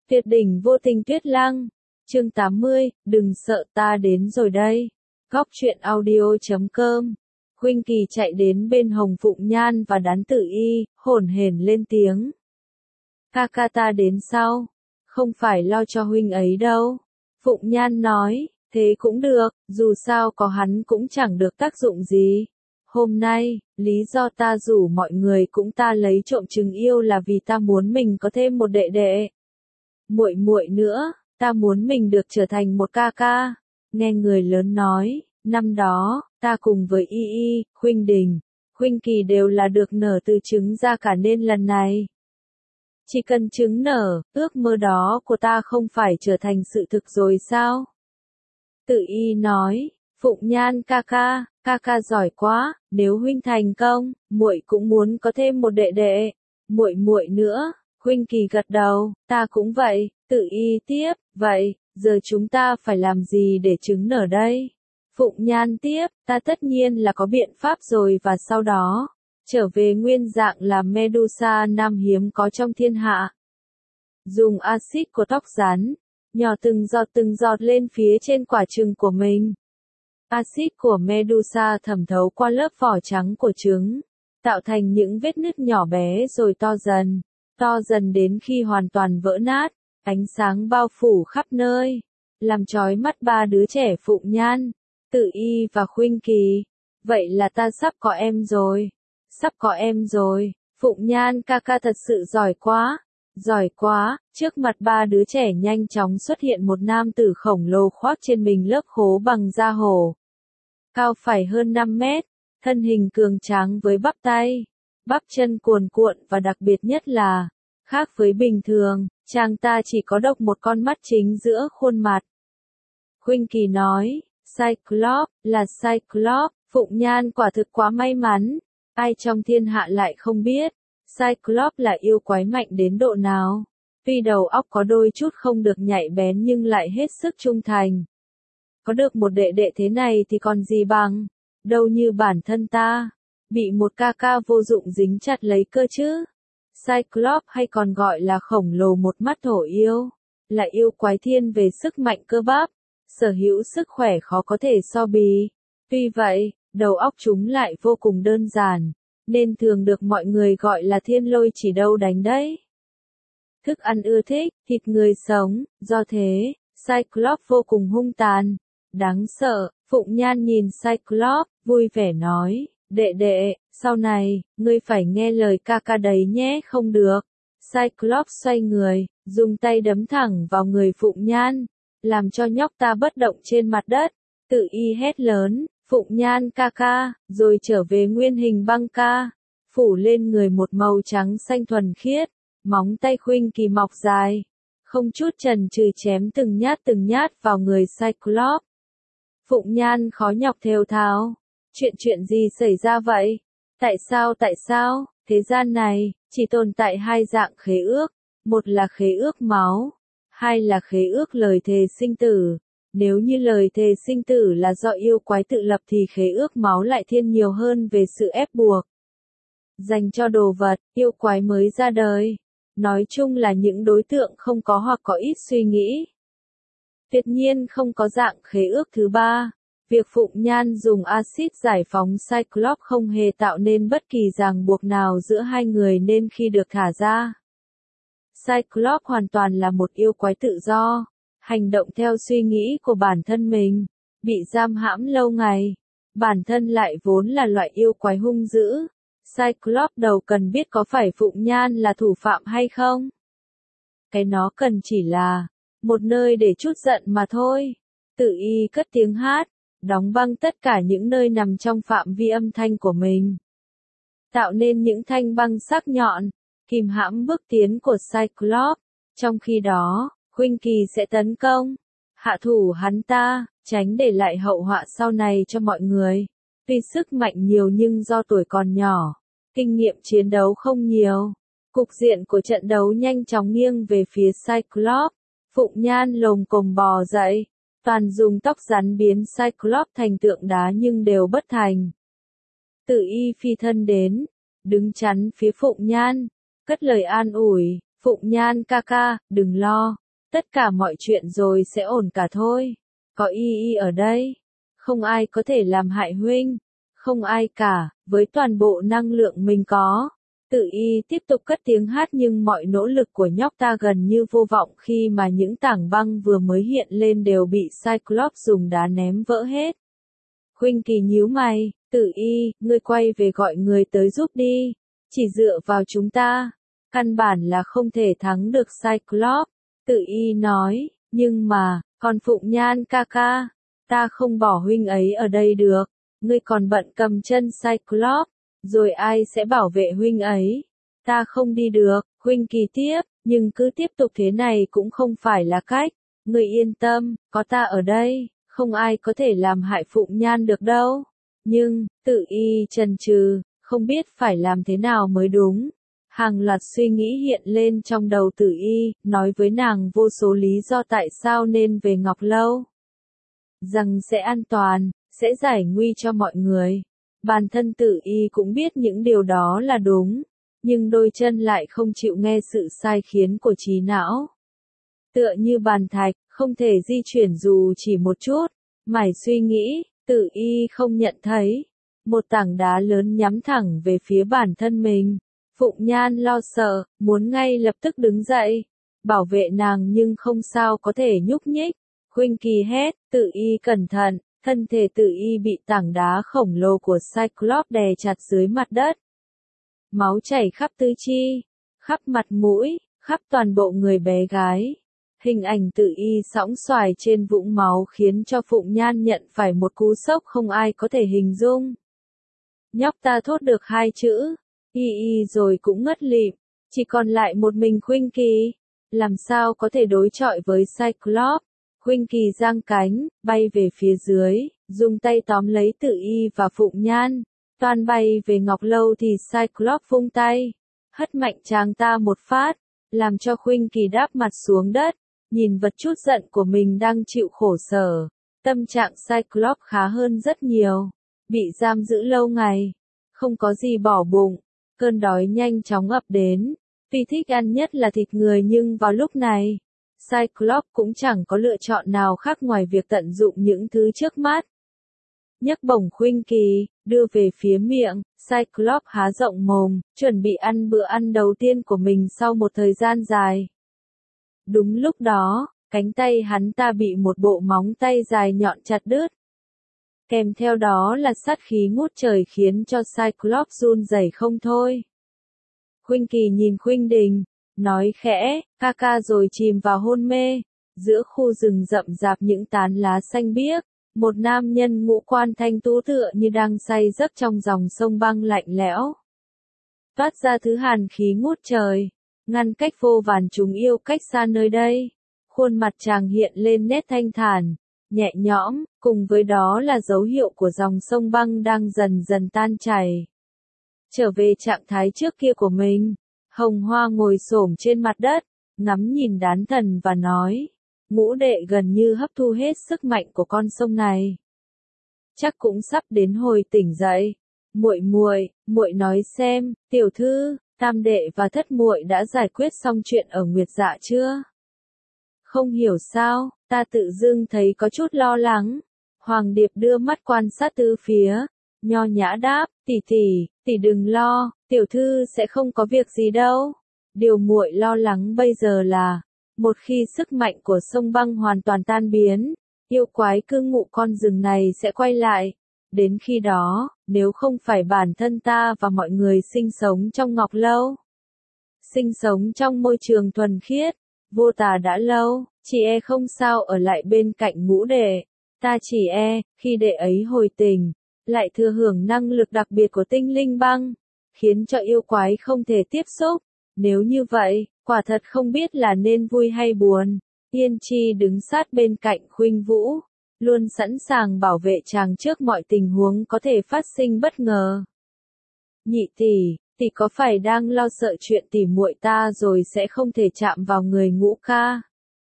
Tuyệt đỉnh vô tình tuyết lăng. Chương 80, đừng sợ ta đến rồi đây. Góc truyện audio.com. Huynh Kỳ chạy đến bên Hồng Phụng Nhan và Đán Tử Y, hổn hển lên tiếng. Ca ta đến sau. Không phải lo cho huynh ấy đâu. Phụng Nhan nói, thế cũng được, dù sao có hắn cũng chẳng được tác dụng gì. Hôm nay, lý do ta rủ mọi người cũng ta lấy trộm trứng yêu là vì ta muốn mình có thêm một đệ đệ. Muội nữa, ta muốn mình được trở thành một ca. Nghe người lớn nói, năm đó, ta cùng với Y, Huynh Đình, Huynh Kỳ đều là được nở từ trứng ra cả nên lần này. Chỉ cần trứng nở, ước mơ đó của ta không phải trở thành sự thực rồi sao? Tử Y nói, Phụng Nhan ca giỏi quá, nếu huynh thành công, muội cũng muốn có thêm một đệ đệ. Muội nữa, Huynh Kỳ gật đầu, ta cũng vậy. Tử Y tiếp, vậy, giờ chúng ta phải làm gì để trứng nở đây? Phụng Nhan tiếp, ta tất nhiên là có biện pháp rồi và sau đó, trở về nguyên dạng là Medusa nam hiếm có trong thiên hạ. Dùng axit của tóc rắn, nhỏ từng giọt lên phía trên quả trứng của mình. Axit của Medusa thẩm thấu qua lớp vỏ trắng của trứng, tạo thành những vết nứt nhỏ bé rồi to dần đến khi hoàn toàn vỡ nát, ánh sáng bao phủ khắp nơi, làm chói mắt ba đứa trẻ Phụng Nhan, Tử Y và Huynh Kỳ. Vậy là ta sắp có em rồi, Phụng Nhan ca thật sự giỏi quá, trước mặt ba đứa trẻ nhanh chóng xuất hiện một nam tử khổng lồ khoác trên mình lớp khố bằng da hổ. Cao phải hơn 5 mét, thân hình cường tráng với bắp tay, bắp chân cuồn cuộn và đặc biệt nhất là, khác với bình thường, chàng ta chỉ có độc một con mắt chính giữa khuôn mặt. Huynh Kỳ nói, Cyclops, Phụng Nhan quả thực quá may mắn, ai trong thiên hạ lại không biết, Cyclops là yêu quái mạnh đến độ nào. Tuy đầu óc có đôi chút không được nhạy bén nhưng lại hết sức trung thành. Có được một đệ đệ thế này thì còn gì bằng, đâu như bản thân ta, bị một ca vô dụng dính chặt lấy cơ chứ. Cyclops hay còn gọi là khổng lồ một mắt thổ yêu, là yêu quái thiên về sức mạnh cơ bắp, sở hữu sức khỏe khó có thể so bì. Tuy vậy, đầu óc chúng lại vô cùng đơn giản, nên thường được mọi người gọi là thiên lôi chỉ đâu đánh đấy. Thức ăn ưa thích, thịt người sống, do thế, Cyclops vô cùng hung tàn, đáng sợ. Phụng Nhan nhìn Cyclops, vui vẻ nói, đệ, sau này, ngươi phải nghe lời ca đấy nhé không được. Cyclops xoay người, dùng tay đấm thẳng vào người Phụng Nhan, làm cho nhóc ta bất động trên mặt đất. Tử Y hét lớn, Phụng Nhan ca, rồi trở về nguyên hình băng ca, phủ lên người một màu trắng xanh thuần khiết, móng tay Huynh Kỳ mọc dài, không chút chần chừ chém từng nhát vào người Cyclops. Phụng Nhan khó nhọc thều thào, chuyện gì xảy ra vậy? Tại sao, thế gian này, chỉ tồn tại hai dạng khế ước, một là khế ước máu, hai là khế ước lời thề sinh tử. Nếu như lời thề sinh tử là do yêu quái tự lập thì khế ước máu lại thiên nhiều hơn về sự ép buộc. Dành cho đồ vật, yêu quái mới ra đời. Nói chung là những đối tượng không có hoặc có ít suy nghĩ. Tuyệt nhiên không có dạng khế ước thứ ba. Việc Phụng Nhan dùng axit giải phóng Cyclops không hề tạo nên bất kỳ ràng buộc nào giữa hai người nên khi được thả ra, Cyclops hoàn toàn là một yêu quái tự do, hành động theo suy nghĩ của bản thân mình, bị giam hãm lâu ngày. Bản thân lại vốn là loại yêu quái hung dữ. Cyclops đầu cần biết có phải Phụng Nhan là thủ phạm hay không. Cái nó cần chỉ là một nơi để trút giận mà thôi. Tử Y cất tiếng hát, đóng băng tất cả những nơi nằm trong phạm vi âm thanh của mình, tạo nên những thanh băng sắc nhọn, kìm hãm bước tiến của Cyclops. Trong khi đó, Huynh Kỳ sẽ tấn công, hạ thủ hắn ta, tránh để lại hậu họa sau này cho mọi người. Tuy sức mạnh nhiều nhưng do tuổi còn nhỏ, kinh nghiệm chiến đấu không nhiều, cục diện của trận đấu nhanh chóng nghiêng về phía Cyclops. Phụng Nhan lồm cồm bò dậy, toàn dùng tóc rắn biến Cyclops thành tượng đá nhưng đều bất thành. Tử Y phi thân đến, đứng chắn phía Phụng Nhan, cất lời an ủi, Phụng Nhan ca ca, đừng lo, tất cả mọi chuyện rồi sẽ ổn cả thôi. Có y ở đây, không ai có thể làm hại huynh, không ai cả, với toàn bộ năng lượng mình có. Tự y tiếp tục cất tiếng hát nhưng mọi nỗ lực của nhóc ta gần như vô vọng khi mà những tảng băng vừa mới hiện lên đều bị Cyclops dùng đá ném vỡ hết. Huynh Kỳ nhíu mày, Tự y, ngươi quay về gọi người tới giúp đi, chỉ dựa vào chúng ta, căn bản là không thể thắng được Cyclops. Tự y nói, nhưng mà, còn Phụng Nhan ca ca, ta không bỏ huynh ấy ở đây được, ngươi còn bận cầm chân Cyclops, rồi ai sẽ bảo vệ huynh ấy? Ta không đi được, huynh Kỳ tiếp, nhưng cứ tiếp tục thế này cũng không phải là cách, ngươi yên tâm, có ta ở đây, không ai có thể làm hại Phụng Nhan được đâu. Nhưng, Tự y chần chừ, không biết phải làm thế nào mới đúng. Hàng loạt suy nghĩ hiện lên trong đầu Tự y, nói với nàng vô số lý do tại sao nên về Ngọc Lâu. Rằng sẽ an toàn, sẽ giải nguy cho mọi người. Bản thân Tự y cũng biết những điều đó là đúng, nhưng đôi chân lại không chịu nghe sự sai khiến của trí não. Tựa như bàn thạch, không thể di chuyển dù chỉ một chút, mải suy nghĩ, Tự y không nhận thấy. Một tảng đá lớn nhắm thẳng về phía bản thân mình. Phụng Nhan lo sợ, muốn ngay lập tức đứng dậy, bảo vệ nàng nhưng không sao có thể nhúc nhích. Huynh Kỳ hét, Tự y cẩn thận, thân thể Tự y bị tảng đá khổng lồ của Cyclops đè chặt dưới mặt đất. Máu chảy khắp tứ chi, khắp mặt mũi, khắp toàn bộ người bé gái. Hình ảnh Tự y sõng xoài trên vũng máu khiến cho Phụng Nhan nhận phải một cú sốc không ai có thể hình dung. Nhóc ta thốt được hai chữ, y rồi cũng ngất lịm, chỉ còn lại một mình Huynh Kỳ, làm sao có thể đối chọi với Cyclops. Huynh Kỳ giang cánh, bay về phía dưới, dùng tay tóm lấy Tự y và Phụng Nhan, toan bay về Ngọc Lâu thì Cyclops vung tay, hất mạnh chàng ta một phát, làm cho Huynh Kỳ đáp mặt xuống đất, nhìn vật chút giận của mình đang chịu khổ sở. Tâm trạng Cyclops khá hơn rất nhiều, bị giam giữ lâu ngày, không có gì bỏ bụng, cơn đói nhanh chóng ập đến, tuy thích ăn nhất là thịt người nhưng vào lúc này, Cyclops cũng chẳng có lựa chọn nào khác ngoài việc tận dụng những thứ trước mắt. Nhấc bổng Huynh Kỳ, đưa về phía miệng, Cyclops há rộng mồm, chuẩn bị ăn bữa ăn đầu tiên của mình sau một thời gian dài. Đúng lúc đó, cánh tay hắn ta bị một bộ móng tay dài nhọn chặt đứt. Kèm theo đó là sát khí ngút trời khiến cho Cyclops run rẩy không thôi. Huynh Kỳ nhìn Huynh Đình, nói khẽ, ca ca rồi chìm vào hôn mê. Giữa khu rừng rậm rạp những tán lá xanh biếc, một nam nhân ngũ quan thanh tú tựa như đang say giấc trong dòng sông băng lạnh lẽo. Toát ra thứ hàn khí ngút trời, ngăn cách vô vàn chúng yêu cách xa nơi đây. Khuôn mặt chàng hiện lên nét thanh thản, nhẹ nhõm, cùng với đó là dấu hiệu của dòng sông băng đang dần dần tan chảy. Trở về trạng thái trước kia của mình, Hồng Hoa ngồi xổm trên mặt đất, ngắm nhìn đán thần và nói, ngũ đệ gần như hấp thu hết sức mạnh của con sông này. Chắc cũng sắp đến hồi tỉnh dậy. Muội nói xem, tiểu thư, tam đệ và thất muội đã giải quyết xong chuyện ở Nguyệt Dạ chưa? Không hiểu sao, ta tự dưng thấy có chút lo lắng. Hoàng Điệp đưa mắt quan sát tứ phía, nho nhã đáp, tỷ đừng lo, tiểu thư sẽ không có việc gì đâu. Điều muội lo lắng bây giờ là, một khi sức mạnh của sông băng hoàn toàn tan biến, yêu quái cư ngụ con rừng này sẽ quay lại. Đến khi đó, nếu không phải bản thân ta và mọi người sinh sống trong Ngọc Lâu, sinh sống trong môi trường thuần khiết, vô tà đã lâu, chị e không sao ở lại bên cạnh ngũ đệ. Ta chỉ e, khi đệ ấy hồi tình, lại thừa hưởng năng lực đặc biệt của tinh linh băng, khiến cho yêu quái không thể tiếp xúc. Nếu như vậy, quả thật không biết là nên vui hay buồn. Yên Chi đứng sát bên cạnh Khuynh Vũ, luôn sẵn sàng bảo vệ chàng trước mọi tình huống có thể phát sinh bất ngờ. Nhị tỷ có phải đang lo sợ chuyện tỉ muội ta rồi sẽ không thể chạm vào người Ngũ ca?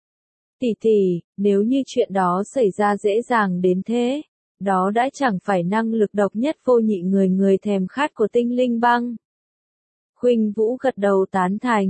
Tỷ, nếu như chuyện đó xảy ra dễ dàng đến thế, đó đã chẳng phải năng lực độc nhất vô nhị người thèm khát của tinh linh băng. Khuynh Vũ gật đầu tán thành,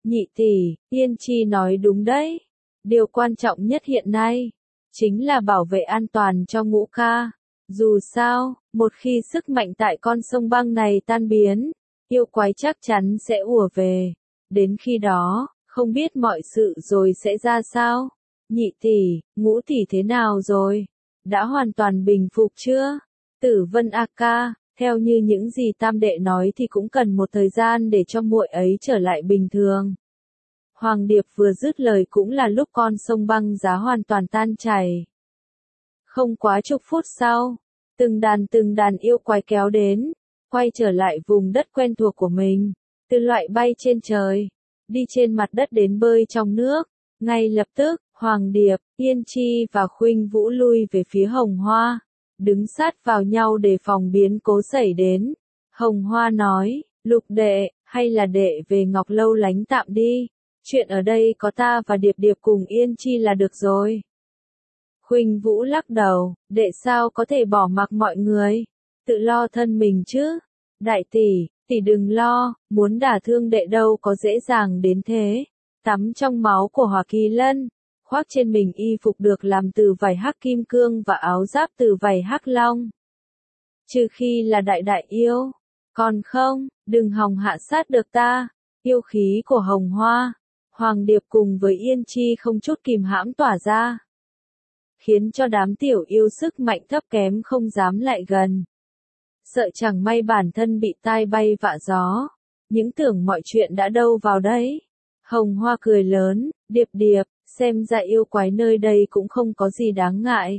Nhị tỷ, Yên Chi nói đúng đấy. Điều quan trọng nhất hiện nay, chính là bảo vệ an toàn cho Ngũ ca. Dù sao, một khi sức mạnh tại con sông băng này tan biến, yêu quái chắc chắn sẽ ùa về. Đến khi đó, không biết mọi sự rồi sẽ ra sao? Nhị tỷ, Ngũ tỷ thế nào rồi? Đã hoàn toàn bình phục chưa? Tử Vân a ca, theo như những gì tam đệ nói thì cũng cần một thời gian để cho muội ấy trở lại bình thường. Hoàng Điệp vừa dứt lời cũng là lúc con sông băng giá hoàn toàn tan chảy. Không quá chục phút sau, từng đàn yêu quái kéo đến, quay trở lại vùng đất quen thuộc của mình, từ loại bay trên trời, đi trên mặt đất đến bơi trong nước. Ngay lập tức, Hoàng Điệp, Yên Chi và Khuynh Vũ lui về phía Hồng Hoa, đứng sát vào nhau để phòng biến cố xảy đến. Hồng Hoa nói, Lục đệ, hay là đệ về Ngọc Lâu lánh tạm đi, chuyện ở đây có ta và Điệp Điệp cùng Yên Chi là được rồi. Khuynh Vũ lắc đầu, đệ sao có thể bỏ mặc mọi người, tự lo thân mình chứ. Đại tỷ, tỷ đừng lo, muốn đả thương đệ đâu có dễ dàng đến thế. Tắm trong máu của Hỏa Kỳ Lân, khoác trên mình y phục được làm từ vảy hắc kim cương và áo giáp từ vảy hắc long. Trừ khi là đại yêu, còn không, đừng hòng hạ sát được ta. Yêu khí của Hồng Hoa, Hoàng Điệp cùng với Yên Chi không chút kìm hãm tỏa ra, khiến cho đám tiểu yêu sức mạnh thấp kém không dám lại gần. Sợ chẳng may bản thân bị tai bay vạ gió, những tưởng mọi chuyện đã đâu vào đấy. Hồng Hoa cười lớn, Điệp Điệp, xem ra yêu quái nơi đây cũng không có gì đáng ngại.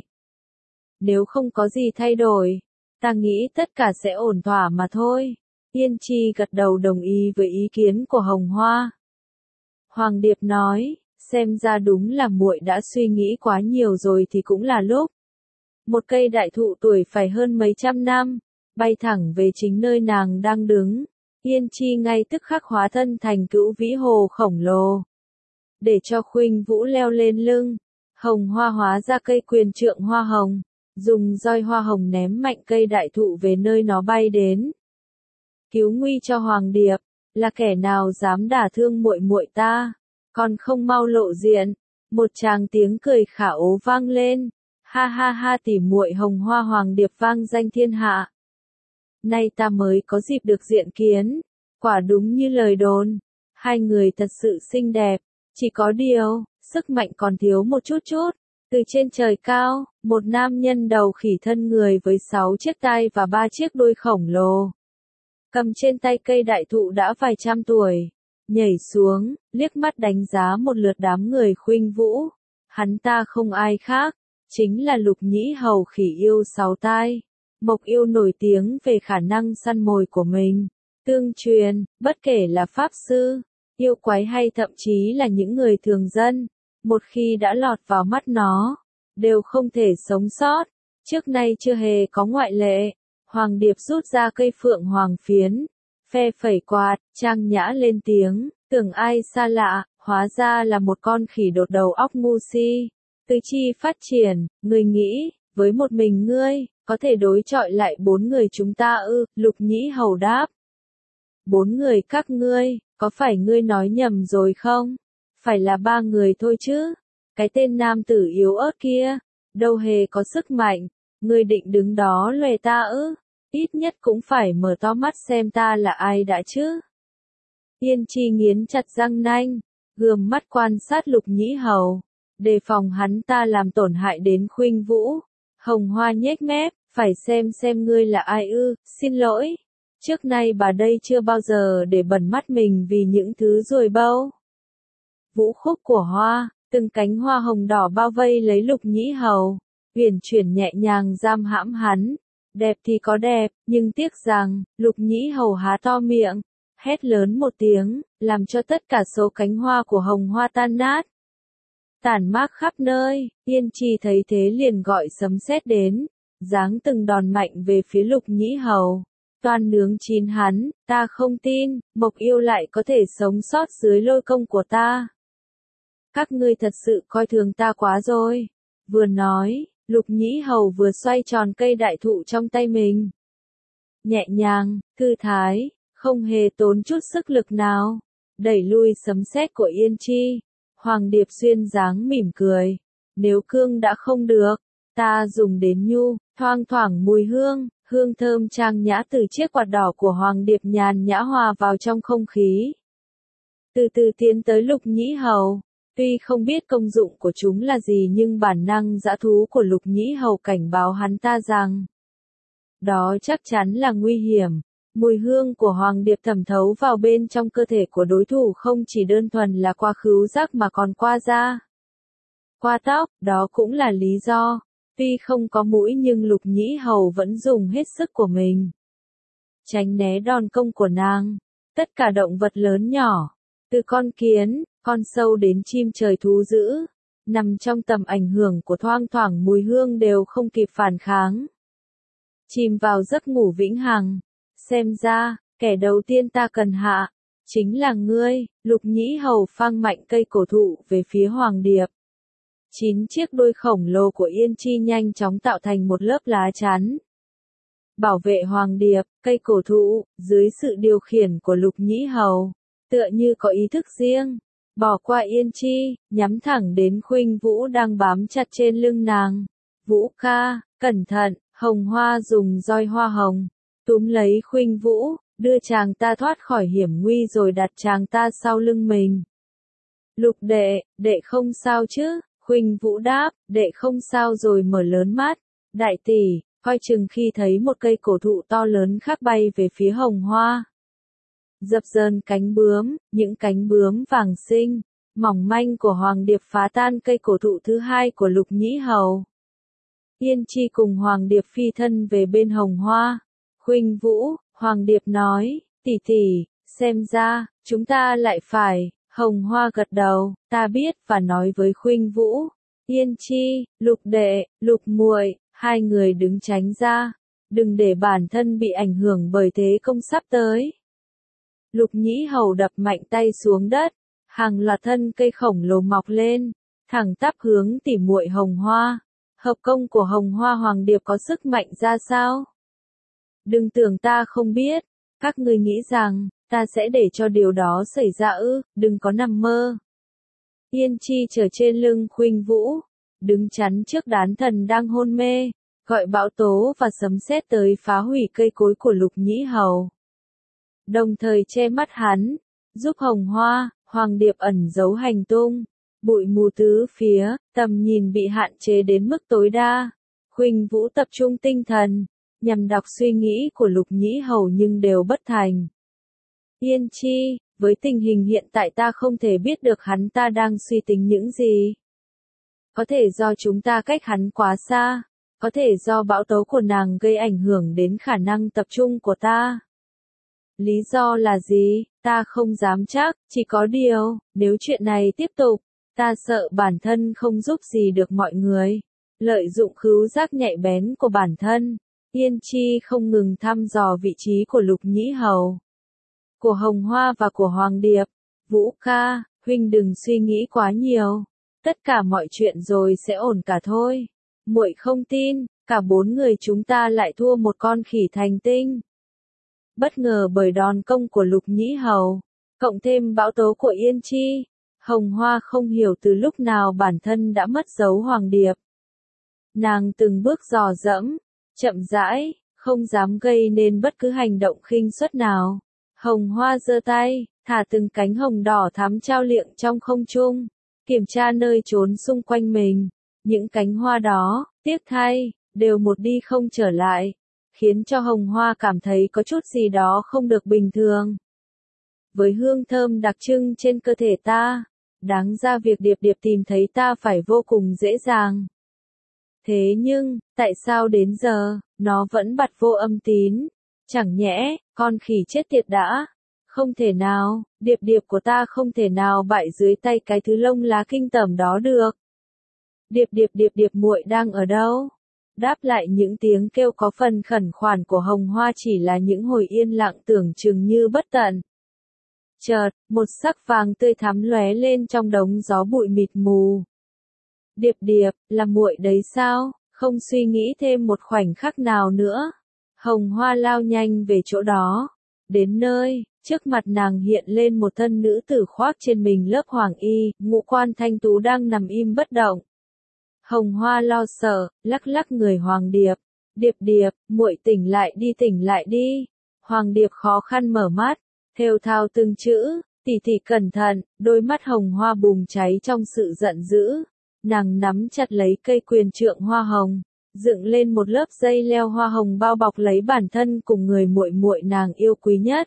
Nếu không có gì thay đổi, ta nghĩ tất cả sẽ ổn thỏa mà thôi. Yên Chi gật đầu đồng ý với ý kiến của Hồng Hoa. Hoàng Điệp nói, xem ra đúng là muội đã suy nghĩ quá nhiều rồi thì cũng là lúc. Một cây đại thụ tuổi phải hơn mấy trăm năm, bay thẳng về chính nơi nàng đang đứng. Yên Chi ngay tức khắc hóa thân thành cữu vĩ hồ khổng lồ, để cho Khuynh Vũ leo lên lưng. Hồng Hoa hóa ra cây quyền trượng hoa hồng, dùng roi hoa hồng ném mạnh cây đại thụ về nơi nó bay đến. Cứu nguy cho Hoàng Điệp, là kẻ nào dám đả thương muội muội ta, còn không mau lộ diện. Một tràng tiếng cười khả ố vang lên, ha ha ha, tỉ muội Hồng Hoa Hoàng Điệp vang danh thiên hạ. Nay ta mới có dịp được diện kiến, quả đúng như lời đồn, hai người thật sự xinh đẹp, chỉ có điều, sức mạnh còn thiếu một chút chút. Từ trên trời cao, một nam nhân đầu khỉ thân người với 6 chiếc tai và 3 chiếc đuôi khổng lồ, cầm trên tay cây đại thụ đã vài trăm tuổi, nhảy xuống, liếc mắt đánh giá một lượt đám người Khuynh Vũ. Hắn ta không ai khác, chính là Lục Nhĩ Hầu khỉ yêu 6 tai. Mộc yêu nổi tiếng về khả năng săn mồi của mình. Tương truyền, bất kể là pháp sư, yêu quái hay thậm chí là những người thường dân, một khi đã lọt vào mắt nó, đều không thể sống sót. Trước nay chưa hề có ngoại lệ. Hoàng Điệp rút ra cây phượng hoàng phiến, phe phẩy quạt, trang nhã lên tiếng, tưởng ai xa lạ, hóa ra là một con khỉ đột đầu óc ngu si. Tứ chi phát triển, người nghĩ, với một mình ngươi, có thể đối chọi lại 4 người chúng ta ư? Lục Nhĩ Hầu đáp. 4 người các ngươi, có phải ngươi nói nhầm rồi không? Phải là 3 người thôi chứ. Cái tên nam tử yếu ớt kia, đâu hề có sức mạnh, ngươi định đứng đó lòe ta ư? Ít nhất cũng phải mở to mắt xem ta là ai đã chứ. Yên Chi nghiến chặt răng nanh, gườm mắt quan sát Lục Nhĩ Hầu, đề phòng hắn ta làm tổn hại đến Khuynh Vũ. Hồng Hoa nhếch mép, phải xem ngươi là ai ư? Xin lỗi, trước nay bà đây chưa bao giờ để bẩn mắt mình vì những thứ ruồi bâu. Vũ khúc của hoa, từng cánh hoa hồng đỏ bao vây lấy Lục Nhĩ Hầu, uyển chuyển nhẹ nhàng giam hãm hắn. Đẹp thì có đẹp, nhưng tiếc rằng, Lục Nhĩ Hầu há to miệng, hét lớn một tiếng, làm cho tất cả số cánh hoa của hồng hoa tan nát, tản mát khắp nơi. Yên Chi thấy thế liền gọi sấm sét đến, giáng từng đòn mạnh về phía Lục Nhĩ Hầu. Toàn nướng chín hắn, ta không tin, Mộc yêu lại có thể sống sót dưới lôi công của ta. Các ngươi thật sự coi thường ta quá rồi. Vừa nói, Lục Nhĩ Hầu vừa xoay tròn cây đại thụ trong tay mình. Nhẹ nhàng, thư thái, không hề tốn chút sức lực nào. đẩy lui sấm sét của Yên Chi. Hoàng Điệp duyên dáng mỉm cười. Nếu cương đã không được, ta dùng đến nhu, thoang thoảng mùi hương, hương thơm trang nhã từ chiếc quạt đỏ của Hoàng Điệp nhàn nhã hòa vào trong không khí. Từ từ tiến tới Lục Nhĩ Hầu. Tuy không biết công dụng của chúng là gì nhưng bản năng dã thú của Lục Nhĩ Hầu cảnh báo hắn ta rằng đó chắc chắn là nguy hiểm. Mùi hương của Hoàng Điệp thẩm thấu vào bên trong cơ thể của đối thủ không chỉ đơn thuần là qua khứu giác mà còn qua da, qua tóc, đó cũng là lý do. Tuy không có mũi nhưng Lục Nhĩ Hầu vẫn dùng hết sức của mình tránh né đòn công của nàng. Tất cả động vật lớn nhỏ, từ con kiến, con sâu đến chim trời thú dữ, nằm trong tầm ảnh hưởng của thoang thoảng mùi hương đều không kịp phản kháng, chìm vào giấc ngủ vĩnh hằng. Xem ra, kẻ đầu tiên ta cần hạ chính là ngươi. Lục Nhĩ Hầu phang mạnh cây cổ thụ về phía Hoàng Điệp. 9 chiếc đuôi khổng lồ của Yên Chi nhanh chóng tạo thành một lớp lá chắn bảo vệ Hoàng Điệp. Cây cổ thụ, dưới sự điều khiển của Lục Nhĩ Hầu, tựa như có ý thức riêng, bỏ qua Yên Chi, nhắm thẳng đến Khuynh Vũ đang bám chặt trên lưng nàng. Vũ ca, cẩn thận. Hồng Hoa dùng roi hoa hồng túm lấy Khuynh Vũ, đưa chàng ta thoát khỏi hiểm nguy rồi đặt chàng ta sau lưng mình. Lục đệ, đệ không sao chứ? Khuynh Vũ đáp, đệ không sao rồi mở lớn mắt. Đại tỷ, coi chừng khi thấy một cây cổ thụ to lớn khác bay về phía Hồng Hoa. Dập dờn cánh bướm, những cánh bướm vàng xinh, mỏng manh của Hoàng Điệp phá tan cây cổ thụ thứ hai của Lục Nhĩ Hầu. Yên Chi cùng Hoàng Điệp phi thân về bên Hồng Hoa. Khuynh Vũ, Hoàng Điệp nói, tỷ tỷ, xem ra, chúng ta lại phải. Hồng Hoa gật đầu, ta biết và nói với Khuynh Vũ. Yên Chi, Lục đệ, Lục muội, hai người đứng tránh ra, đừng để bản thân bị ảnh hưởng bởi thế công sắp tới. Lục Nhĩ Hầu đập mạnh tay xuống đất, hàng loạt thân cây khổng lồ mọc lên, thẳng tắp hướng tỉ muội Hồng Hoa. Hợp công của Hồng Hoa Hoàng Điệp có sức mạnh ra sao? Đừng tưởng ta không biết, các ngươi nghĩ rằng ta sẽ để cho điều đó xảy ra ư? Đừng có nằm mơ. Yên Chi trở trên lưng Khuynh Vũ, đứng chắn trước đán thần đang hôn mê, gọi bão tố và sấm sét tới phá hủy cây cối của Lục Nhĩ Hầu, đồng thời che mắt hắn, giúp Hồng Hoa, Hoàng Điệp ẩn giấu hành tung. Bụi mù tứ phía, tầm nhìn bị hạn chế đến mức tối đa. Khuynh Vũ tập trung tinh thần, nhằm đọc suy nghĩ của Lục Nhĩ Hầu nhưng đều bất thành. Yên Chi, với tình hình hiện tại ta không thể biết được hắn ta đang suy tính những gì. Có thể do chúng ta cách hắn quá xa, có thể do bão tố của nàng gây ảnh hưởng đến khả năng tập trung của ta. Lý do là gì, ta không dám chắc, chỉ có điều, nếu chuyện này tiếp tục, ta sợ bản thân không giúp gì được mọi người. Lợi dụng khứu giác nhạy bén của bản thân, Yên Chi không ngừng thăm dò vị trí của Lục Nhĩ Hầu, của Hồng Hoa và của Hoàng Điệp. Vũ ca, huynh đừng suy nghĩ quá nhiều. Tất cả mọi chuyện rồi sẽ ổn cả thôi. Muội không tin, cả 4 người chúng ta lại thua một con khỉ thành tinh. Bất ngờ bởi đòn công của Lục Nhĩ Hầu, cộng thêm bão tố của Yên Chi, Hồng Hoa không hiểu từ lúc nào bản thân đã mất dấu Hoàng Điệp. Nàng từng bước dò dẫm, chậm rãi, không dám gây nên bất cứ hành động khinh suất nào. Hồng Hoa giơ tay, thả từng cánh hồng đỏ thắm trao liệng trong không trung, kiểm tra nơi trốn xung quanh mình. Những cánh hoa đó, tiếc thay, đều một đi không trở lại, khiến cho Hồng Hoa cảm thấy có chút gì đó không được bình thường. Với hương thơm đặc trưng trên cơ thể ta, đáng ra việc Điệp Điệp tìm thấy ta phải vô cùng dễ dàng. Thế nhưng, tại sao đến giờ, nó vẫn bặt vô âm tín? Chẳng nhẽ, con khỉ chết tiệt đã? Không thể nào, Điệp Điệp của ta không thể nào bại dưới tay cái thứ lông lá kinh tởm đó được. Điệp Điệp muội đang ở đâu? Đáp lại những tiếng kêu có phần khẩn khoản của Hồng Hoa chỉ là những hồi yên lặng tưởng chừng như bất tận. Chợt, một sắc vàng tươi thắm lóe lên trong đống gió bụi mịt mù. Điệp Điệp, là muội đấy sao? Không suy nghĩ thêm một khoảnh khắc nào nữa, Hồng Hoa lao nhanh về chỗ đó, Đến nơi, trước mặt nàng hiện lên một thân nữ tử khoác trên mình lớp hoàng y, ngũ quan thanh tú đang nằm im bất động. Hồng Hoa lo sợ, lắc lắc người Hoàng Điệp. Điệp điệp, muội tỉnh lại đi. Hoàng Điệp khó khăn mở mắt, thều thào từng chữ, tỷ tỷ cẩn thận, đôi mắt Hồng Hoa bùng cháy trong sự giận dữ. Nàng nắm chặt lấy cây quyền trượng hoa hồng, dựng lên một lớp dây leo hoa hồng bao bọc lấy bản thân cùng người muội muội nàng yêu quý nhất.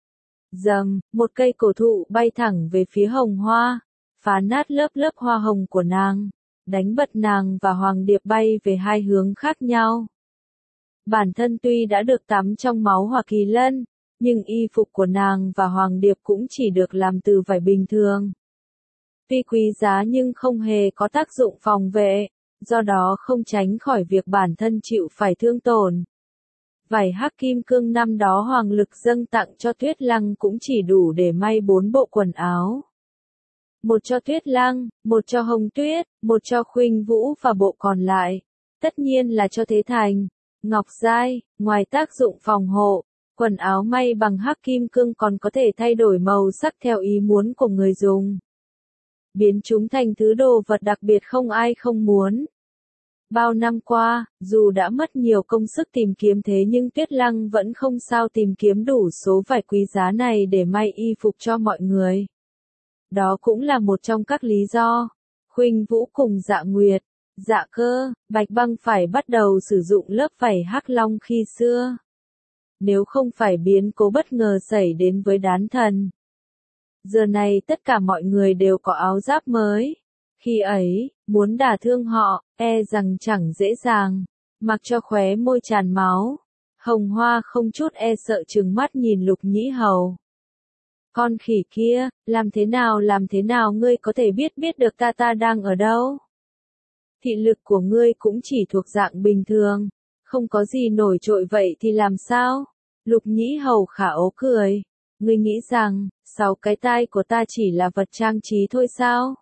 Rầm, một cây cổ thụ bay thẳng về phía Hồng Hoa, phá nát lớp lớp hoa hồng của nàng, đánh bật nàng và Hoàng Điệp bay về hai hướng khác nhau. Bản thân tuy đã được tắm trong máu Hỏa Kỳ Lân, nhưng y phục của nàng và Hoàng Điệp cũng chỉ được làm từ vải bình thường. Tuy quý giá nhưng không hề có tác dụng phòng vệ, do đó không tránh khỏi việc bản thân chịu phải thương tổn. Vải hắc kim cương năm đó Hoàng Lực dâng tặng cho Tuyết Lăng cũng chỉ đủ để may 4 bộ quần áo. Một cho Tuyết Lăng, một cho Hồng Tuyết, một cho Khuynh Vũ và bộ còn lại, tất nhiên là cho Thế Thành, Ngọc Giai. Ngoài tác dụng phòng hộ, quần áo may bằng hắc kim cương còn có thể thay đổi màu sắc theo ý muốn của người dùng, biến chúng thành thứ đồ vật đặc biệt không ai không muốn. Bao năm qua, dù đã mất nhiều công sức tìm kiếm thế nhưng Tuyết Lăng vẫn không sao tìm kiếm đủ số vải quý giá này để may y phục cho mọi người. Đó cũng là một trong các lý do, Khuynh Vũ cùng Dạ Nguyệt, Dạ Cơ, Bạch Băng phải bắt đầu sử dụng lớp vải hắc long khi xưa. Nếu không phải biến cố bất ngờ xảy đến với đán thần. Giờ này tất cả mọi người đều có áo giáp mới. Khi ấy, muốn đả thương họ, e rằng chẳng dễ dàng. Mặc cho khóe môi tràn máu. Hồng Hoa không chút e sợ trừng mắt nhìn Lục Nhĩ Hầu. Con khỉ kia, làm thế nào ngươi có thể biết được ta đang ở đâu? Thị lực của ngươi cũng chỉ thuộc dạng bình thường, không có gì nổi trội vậy thì làm sao? Lục Nhĩ Hầu khả ố cười. Ngươi nghĩ rằng, 6 cái tai của ta chỉ là vật trang trí thôi sao?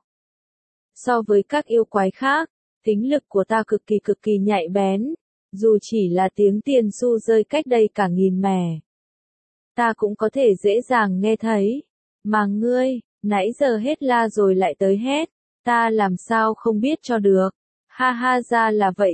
So với các yêu quái khác, tính lực của ta cực kỳ nhạy bén, dù chỉ là tiếng tiền xu rơi cách đây cả nghìn mẻ. Ta cũng có thể dễ dàng nghe thấy. Mà ngươi, nãy giờ hết la rồi lại tới hét, ta làm sao không biết cho được. Ha ha, ra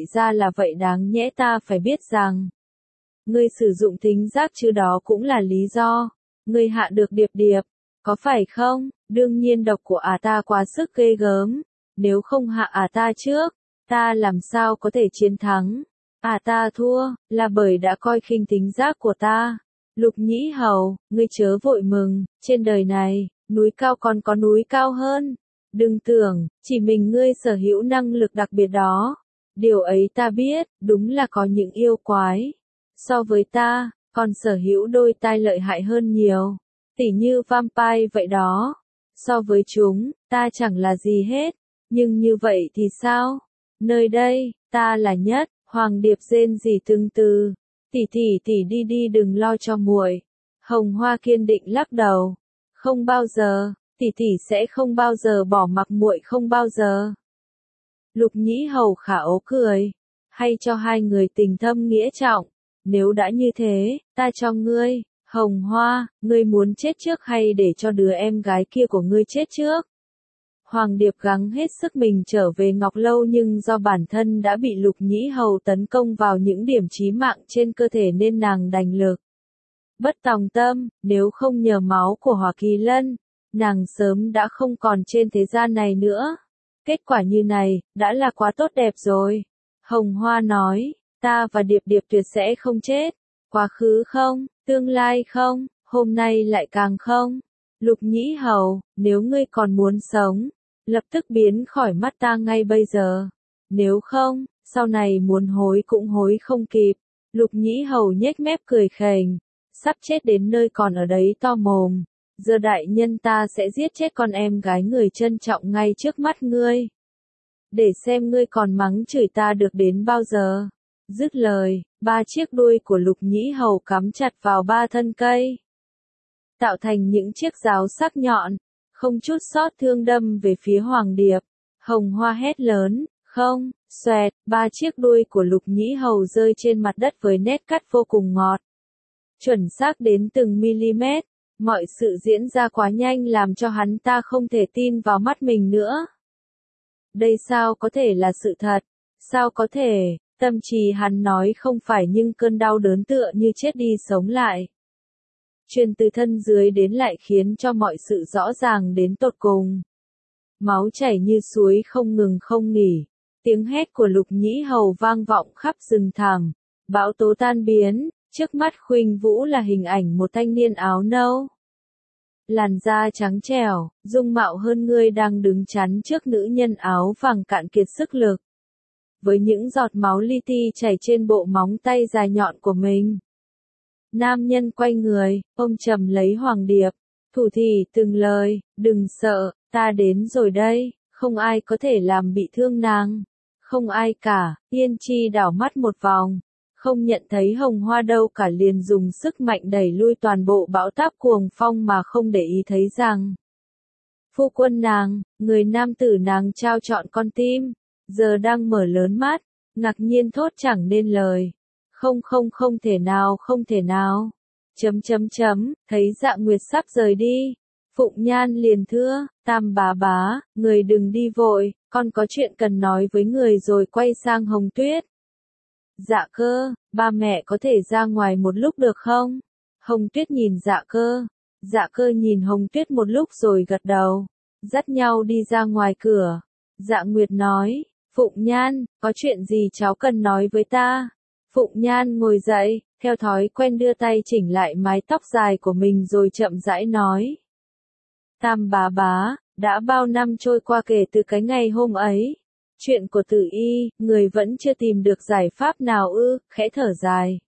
là vậy đáng nhẽ ta phải biết rằng. Ngươi sử dụng thính giác chứ, đó cũng là lý do. Ngươi hạ được Điệp Điệp, có phải không? Đương nhiên độc của ta quá sức ghê gớm. Nếu không hạ ta trước, ta làm sao có thể chiến thắng? Ta thua, là bởi đã coi khinh thính giác của ta. Lục Nhĩ Hầu, ngươi chớ vội mừng, trên đời này, núi cao còn có núi cao hơn. Đừng tưởng, chỉ mình ngươi sở hữu năng lực đặc biệt đó. Điều ấy ta biết, đúng là có những yêu quái. So với ta, còn sở hữu đôi tai lợi hại hơn nhiều. Tỉ như vampire vậy đó. So với chúng, ta chẳng là gì hết. Nhưng như vậy thì sao? Nơi đây, ta là nhất. Hoàng Điệp rên rỉ từng từ. Tỷ đi đừng lo cho muội. Hồng Hoa kiên định lắc đầu. Không bao giờ, tỷ sẽ không bao giờ bỏ mặc muội, không bao giờ. Lục Nhĩ Hầu khả ố cười. Hay cho hai người tình thâm nghĩa trọng. Nếu đã như thế, ta cho ngươi, Hồng Hoa, ngươi muốn chết trước hay để cho đứa em gái kia của ngươi chết trước? Hoàng Điệp gắng hết sức mình trở về Ngọc Lâu nhưng do bản thân đã bị Lục Nhĩ Hầu tấn công vào những điểm chí mạng trên cơ thể nên nàng đành lực. Bất tòng tâm, nếu không nhờ máu của Hỏa Kỳ Lân, nàng sớm đã không còn trên thế gian này nữa. Kết quả như này, đã là quá tốt đẹp rồi. Hồng Hoa nói, ta và Điệp Điệp tuyệt sẽ không chết. Quá khứ không, tương lai không, hôm nay lại càng không. Lục Nhĩ Hầu, nếu ngươi còn muốn sống, lập tức biến khỏi mắt ta ngay bây giờ. Nếu không, sau này muốn hối cũng hối không kịp. Lục Nhĩ Hầu nhếch mép cười khềnh. Sắp chết đến nơi còn ở đấy to mồm. Giờ đại nhân ta sẽ giết chết con em gái người trân trọng ngay trước mắt ngươi. Để xem ngươi còn mắng chửi ta được đến bao giờ. Dứt lời, 3 chiếc đuôi của Lục Nhĩ Hầu cắm chặt vào 3 thân cây, tạo thành những chiếc giáo sắc nhọn, không chút xót thương đâm về phía Hoàng Điệp. Hồng Hoa hét lớn, không, xoẹt, 3 chiếc đuôi của Lục Nhĩ Hầu rơi trên mặt đất với nét cắt vô cùng ngọt. chuẩn xác đến từng mm. Mọi sự diễn ra quá nhanh làm cho hắn ta không thể tin vào mắt mình nữa. Đây sao có thể là sự thật? Sao có thể? Tâm trí hắn nói không phải, nhưng cơn đau đớn tựa như chết đi sống lại. Truyền từ thân dưới đến lại khiến cho mọi sự rõ ràng đến tột cùng. Máu chảy như suối không ngừng không nghỉ. Tiếng hét của Lục Nhĩ Hầu vang vọng khắp rừng thảm. Bão tố tan biến, trước mắt Khuynh Vũ là hình ảnh một thanh niên áo nâu. Làn da trắng trẻo, dung mạo hơn người đang đứng chắn trước nữ nhân áo vàng cạn kiệt sức lực. Với những giọt máu li ti chảy trên bộ móng tay dài nhọn của mình. Nam nhân quay người, ôm chầm lấy Hoàng Điệp, thủ thỉ từng lời, đừng sợ, ta đến rồi đây, không ai có thể làm bị thương nàng. Không ai cả. Yên Chi đảo mắt một vòng, không nhận thấy Hồng Hoa đâu cả, liền dùng sức mạnh đẩy lui toàn bộ bão táp cuồng phong mà không để ý thấy rằng phu quân nàng, người nam tử nàng trao trọn con tim, giờ đang mở lớn mắt, ngạc nhiên thốt chẳng nên lời. Không thể nào, không thể nào. Thấy Dạ Nguyệt sắp rời đi, Phụng Nhan liền thưa, Tam bá bá, người đừng đi vội, con có chuyện cần nói với người, rồi quay sang Hồng Tuyết. Dạ Cơ, ba mẹ có thể ra ngoài một lúc được không? Hồng Tuyết nhìn Dạ Cơ. Dạ Cơ nhìn Hồng Tuyết một lúc rồi gật đầu, dắt nhau đi ra ngoài cửa. Dạ Nguyệt nói, Phụng Nhan, có chuyện gì cháu cần nói với ta? Phụng Nhan ngồi dậy, theo thói quen đưa tay chỉnh lại mái tóc dài của mình rồi chậm rãi nói. Tam bá bá, đã bao năm trôi qua kể từ cái ngày hôm ấy. Chuyện của Tử Y, người vẫn chưa tìm được giải pháp nào ư? Khẽ thở dài.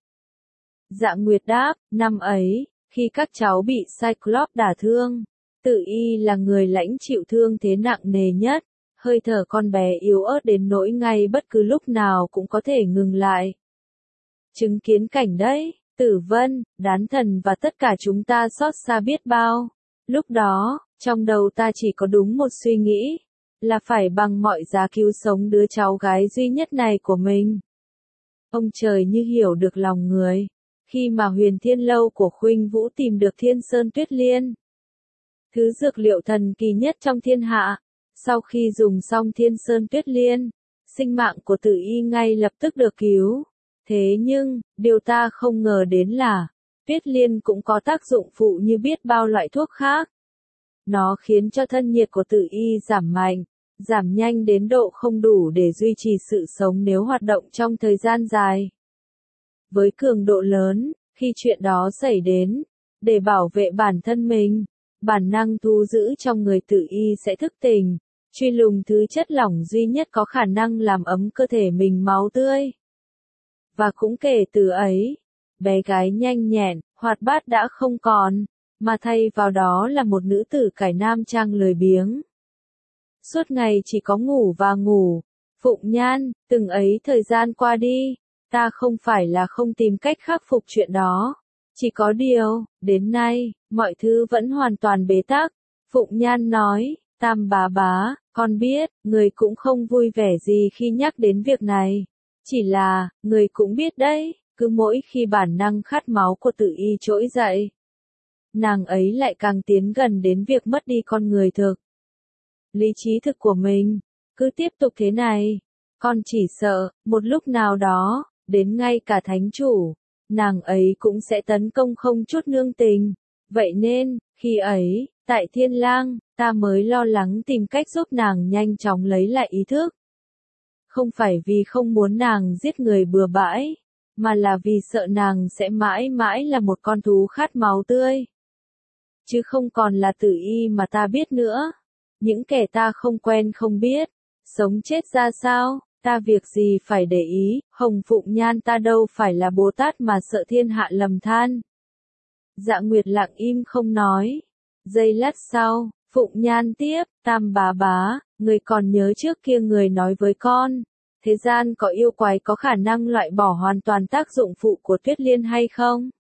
Dạ Nguyệt đáp, năm ấy, khi các cháu bị Cyclops đả thương, Tử Y là người lãnh chịu thương thế nặng nề nhất. Hơi thở con bé yếu ớt đến nỗi ngay bất cứ lúc nào cũng có thể ngừng lại. Chứng kiến cảnh đấy, Tử Vân, Đán Thần và tất cả chúng ta xót xa biết bao. Lúc đó, trong đầu ta chỉ có đúng một suy nghĩ, là phải bằng mọi giá cứu sống đứa cháu gái duy nhất này của mình. Ông trời như hiểu được lòng người, khi mà Huyền Thiên Lâu của Khuynh Vũ tìm được Thiên Sơn Tuyết Liên, thứ dược liệu thần kỳ nhất trong thiên hạ. Sau khi dùng xong Thiên Sơn Tuyết Liên, sinh mạng của Tử Y ngay lập tức được cứu. Thế nhưng, điều ta không ngờ đến là, Tuyết Liên cũng có tác dụng phụ như biết bao loại thuốc khác. Nó khiến cho thân nhiệt của Tử Y giảm mạnh, giảm nhanh đến độ không đủ để duy trì sự sống nếu hoạt động trong thời gian dài. Với cường độ lớn, khi chuyện đó xảy đến, để bảo vệ bản thân mình, bản năng thu giữ trong người Tử Y sẽ thức tỉnh, truy lùng thứ chất lỏng duy nhất có khả năng làm ấm cơ thể mình, máu tươi. Và cũng kể từ ấy, bé gái nhanh nhẹn, hoạt bát đã không còn, mà thay vào đó là một nữ tử cải nam trang lười biếng. Suốt ngày chỉ có ngủ và ngủ. Phụng Nhan, từng ấy thời gian qua đi, ta không phải là không tìm cách khắc phục chuyện đó. Chỉ có điều, đến nay, mọi thứ vẫn hoàn toàn bế tắc. Phụng Nhan nói, Tam bá bá, con biết, người cũng không vui vẻ gì khi nhắc đến việc này. Chỉ là, người cũng biết đấy, cứ mỗi khi bản năng khát máu của Tử Y trỗi dậy, nàng ấy lại càng tiến gần đến việc mất đi con người thực. Lý trí thực của mình, cứ tiếp tục thế này, con chỉ sợ, một lúc nào đó, đến ngay cả thánh chủ, nàng ấy cũng sẽ tấn công không chút nương tình. Vậy nên, khi ấy, tại Thiên Lang, ta mới lo lắng tìm cách giúp nàng nhanh chóng lấy lại ý thức. Không phải vì không muốn nàng giết người bừa bãi, mà là vì sợ nàng sẽ mãi mãi là một con thú khát máu tươi. Chứ không còn là Tử Y mà ta biết nữa. Những kẻ ta không quen không biết, sống chết ra sao, ta việc gì phải để ý. Hồng Phụng Nhan, ta đâu phải là Bồ Tát mà sợ thiên hạ lầm than. Dạ Nguyệt lặng im không nói. Giây lát sau, Phụng Nhan tiếp, Tam bá bá, người còn nhớ trước kia người nói với con, thế gian có yêu quái có khả năng loại bỏ hoàn toàn tác dụng phụ của Tuyết Liên hay không?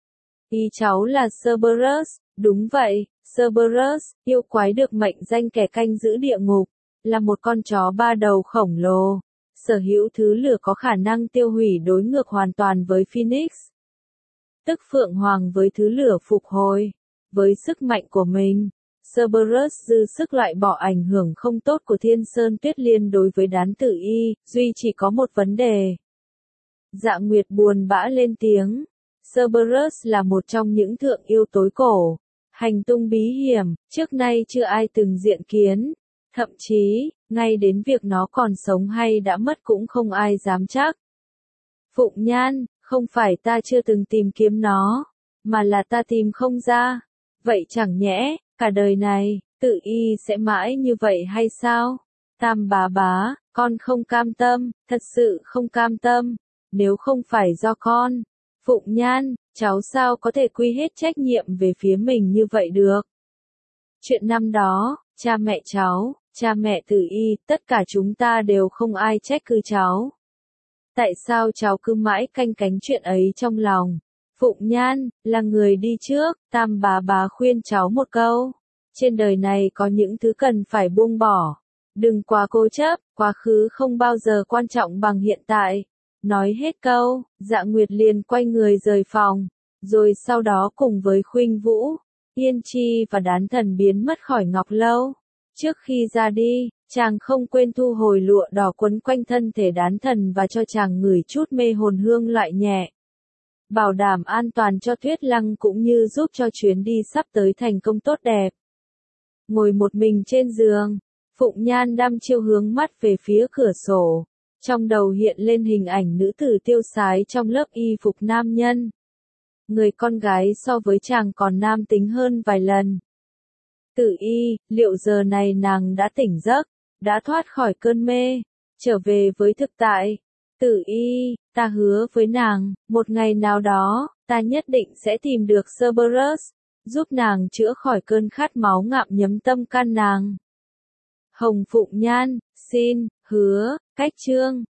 Ý cháu là Cerberus. Đúng vậy, Cerberus, yêu quái được mệnh danh kẻ canh giữ địa ngục, là một con chó ba đầu khổng lồ, sở hữu thứ lửa có khả năng tiêu hủy đối ngược hoàn toàn với Phoenix. tức Phượng Hoàng với thứ lửa phục hồi. Với sức mạnh của mình, Cerberus dư sức loại bỏ ảnh hưởng không tốt của Thiên Sơn Tuyết Liên đối với Đán Tử Y, duy chỉ có một vấn đề. Dạ Nguyệt buồn bã lên tiếng. Cerberus là một trong những thượng yêu tối cổ, hành tung bí hiểm, trước nay chưa ai từng diện kiến. Thậm chí, ngay đến việc nó còn sống hay đã mất cũng không ai dám chắc. Phụng Nhan, không phải ta chưa từng tìm kiếm nó, mà là ta tìm không ra. Vậy chẳng nhẽ, cả đời này, Tử Y sẽ mãi như vậy hay sao? Tam bá bá, con không cam tâm, thật sự không cam tâm. Nếu không phải do con, Phụng Nhan, cháu sao có thể quy hết trách nhiệm về phía mình như vậy được? Chuyện năm đó, cha mẹ Tử Y, tất cả chúng ta đều không ai trách cứ cháu. Tại sao cháu cứ mãi canh cánh chuyện ấy trong lòng? Phụng Nhan, là người đi trước, Tam bá bá khuyên cháu một câu. Trên đời này có những thứ cần phải buông bỏ. Đừng quá cố chấp, quá khứ không bao giờ quan trọng bằng hiện tại. Nói hết câu, Dạ Nguyệt liền quay người rời phòng. Rồi sau đó cùng với Khuynh Vũ, Yên Chi và Đán Thần biến mất khỏi Ngọc Lâu. Trước khi ra đi, chàng không quên thu hồi lụa đỏ quấn quanh thân thể Đán Thần và cho chàng ngửi chút mê hồn hương loại nhẹ. Bảo đảm an toàn cho Tuyết Lăng cũng như giúp cho chuyến đi sắp tới thành công tốt đẹp. Ngồi một mình trên giường, Phụng Nhan đăm chiêu hướng mắt về phía cửa sổ. Trong đầu hiện lên hình ảnh nữ tử tiêu sái trong lớp y phục nam nhân. Người con gái so với chàng còn nam tính hơn vài lần. Tử Y, liệu giờ này nàng đã tỉnh giấc, đã thoát khỏi cơn mê, trở về với thực tại? Tử Y, ta hứa với nàng, một ngày nào đó, ta nhất định sẽ tìm được Cerberus, giúp nàng chữa khỏi cơn khát máu ngạm nhấm tâm can nàng. Hồng Phụng Nhan, xin, hứa, cách chương.